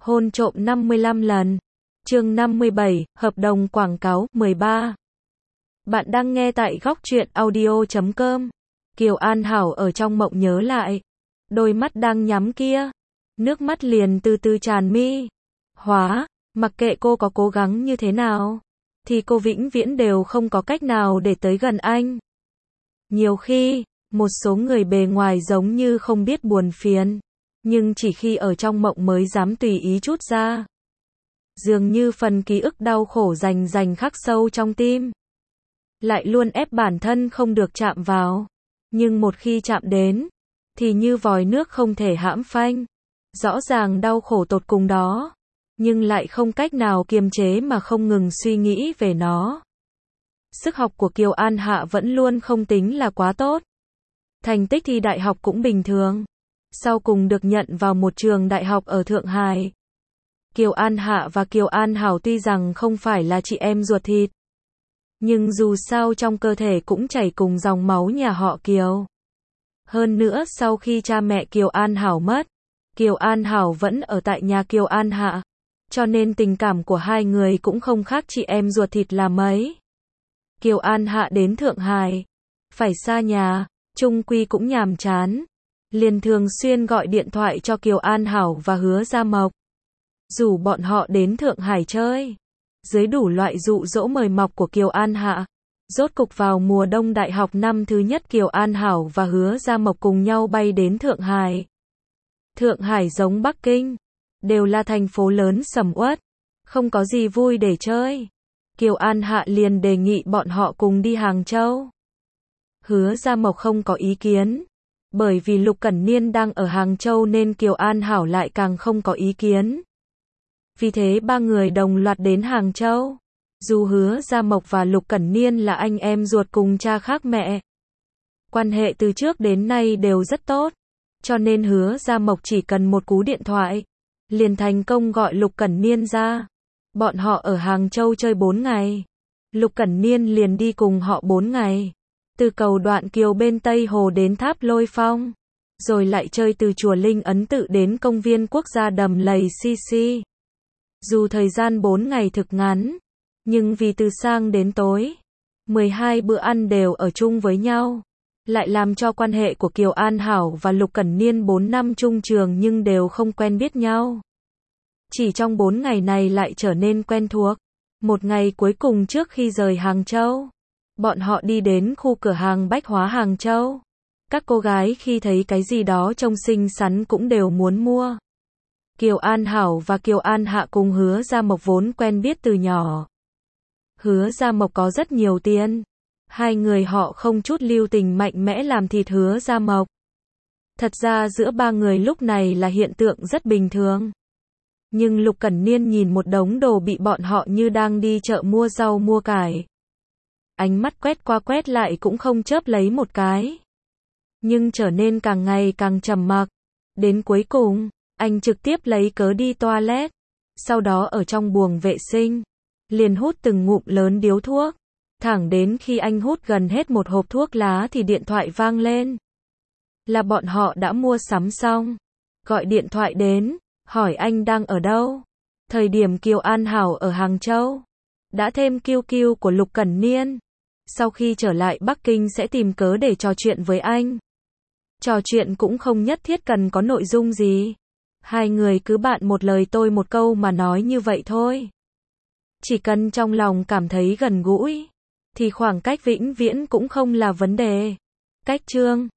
Hôn trộm 55 lần. Chương 57, hợp đồng quảng cáo 13. Bạn đang nghe tại góc truyện audio.com. Kiều An Hảo ở trong mộng nhớ lại. Đôi mắt đang nhắm kia. Nước mắt liền từ từ tràn mi. Mặc kệ cô có cố gắng như thế nào, thì cô vĩnh viễn đều không có cách nào để tới gần anh. Nhiều khi, một số người bề ngoài giống như không biết buồn phiền, nhưng chỉ khi ở trong mộng mới dám tùy ý trút ra. Dường như phần ký ức đau khổ rành khắc sâu trong tim, lại luôn ép bản thân không được chạm vào. Nhưng một khi chạm đến, thì như vòi nước không thể hãm phanh. Rõ ràng đau khổ tột cùng đó, nhưng lại không cách nào kiềm chế mà không ngừng suy nghĩ về nó. Sức học của Kiều An Hạ vẫn luôn không tính là quá tốt. Thành tích thi đại học cũng bình thường. Sau cùng được nhận vào một trường đại học ở Thượng Hải. Kiều An Hạ và Kiều An Hảo tuy rằng không phải là chị em ruột thịt, nhưng dù sao trong cơ thể cũng chảy cùng dòng máu nhà họ Kiều. Hơn nữa sau khi cha mẹ Kiều An Hảo mất, Kiều An Hảo vẫn ở tại nhà Kiều An Hạ, cho nên tình cảm của hai người cũng không khác chị em ruột thịt là mấy. Kiều An Hạ đến Thượng Hải, phải xa nhà, chung quy cũng nhàm chán, liền thường xuyên gọi điện thoại cho Kiều An Hảo và Hứa Gia Mộc, rủ bọn họ đến Thượng Hải chơi. Dưới đủ loại dụ dỗ mời mọc của Kiều An Hạ, rốt cục vào mùa đông đại học năm thứ nhất Kiều An Hảo và Hứa Gia Mộc cùng nhau bay đến Thượng Hải. Thượng Hải giống Bắc Kinh, đều là thành phố lớn sầm uất, không có gì vui để chơi. Kiều An Hạ liền đề nghị bọn họ cùng đi Hàng Châu. Hứa Gia Mộc không có ý kiến, bởi vì Lục Cẩn Niên đang ở Hàng Châu nên Kiều An Hảo lại càng không có ý kiến. Vì thế ba người đồng loạt đến Hàng Châu. Dù Hứa Gia Mộc và Lục Cẩn Niên là anh em ruột cùng cha khác mẹ, quan hệ từ trước đến nay đều rất tốt, cho nên Hứa Gia Mộc chỉ cần một cú điện thoại, liền thành công gọi Lục Cẩn Niên ra. Bọn họ ở Hàng Châu chơi 4 ngày. Lục Cẩn Niên liền đi cùng họ 4 ngày. Từ cầu Đoạn Kiều bên Tây Hồ đến tháp Lôi Phong, rồi lại chơi từ chùa Linh Ấn Tự đến công viên quốc gia Đầm Lầy Xi. Dù thời gian 4 ngày thực ngắn, nhưng vì từ sáng đến tối, 12 bữa ăn đều ở chung với nhau, lại làm cho quan hệ của Kiều An Hảo và Lục Cẩn Niên 4 năm chung trường nhưng đều không quen biết nhau. Chỉ trong 4 ngày này lại trở nên quen thuộc. Một ngày cuối cùng trước khi rời Hàng Châu, bọn họ đi đến khu cửa hàng bách hóa Hàng Châu. Các cô gái khi thấy cái gì đó trông xinh xắn cũng đều muốn mua. Kiều An Hảo và Kiều An Hạ cùng Hứa Gia Mộc vốn quen biết từ nhỏ. Hứa Gia Mộc có rất nhiều tiền. Hai người họ không chút lưu tình mạnh mẽ làm thịt Hứa Gia Mộc. Thật ra giữa ba người lúc này là hiện tượng rất bình thường. Nhưng Lục Cẩn Niên nhìn một đống đồ bị bọn họ như đang đi chợ mua rau mua cải. Ánh mắt quét qua quét lại cũng không chớp lấy một cái. Nhưng trở nên càng ngày càng trầm mặc. Đến cuối cùng, anh trực tiếp lấy cớ đi toilet. Sau đó ở trong buồng vệ sinh, liền hút từng ngụm lớn điếu thuốc. Thẳng đến khi anh hút gần hết một hộp thuốc lá thì điện thoại vang lên. Là bọn họ đã mua sắm xong. Gọi điện thoại đến, hỏi anh đang ở đâu. Thời điểm Kiều An Hảo ở Hàng Châu, đã thêm QQ của Lục Cẩn Niên. Sau khi trở lại Bắc Kinh sẽ tìm cớ để trò chuyện với anh. Trò chuyện cũng không nhất thiết cần có nội dung gì. Hai người cứ bạn một lời tôi một câu mà nói như vậy thôi. Chỉ cần trong lòng cảm thấy gần gũi, thì khoảng cách vĩnh viễn cũng không là vấn đề. Cách chương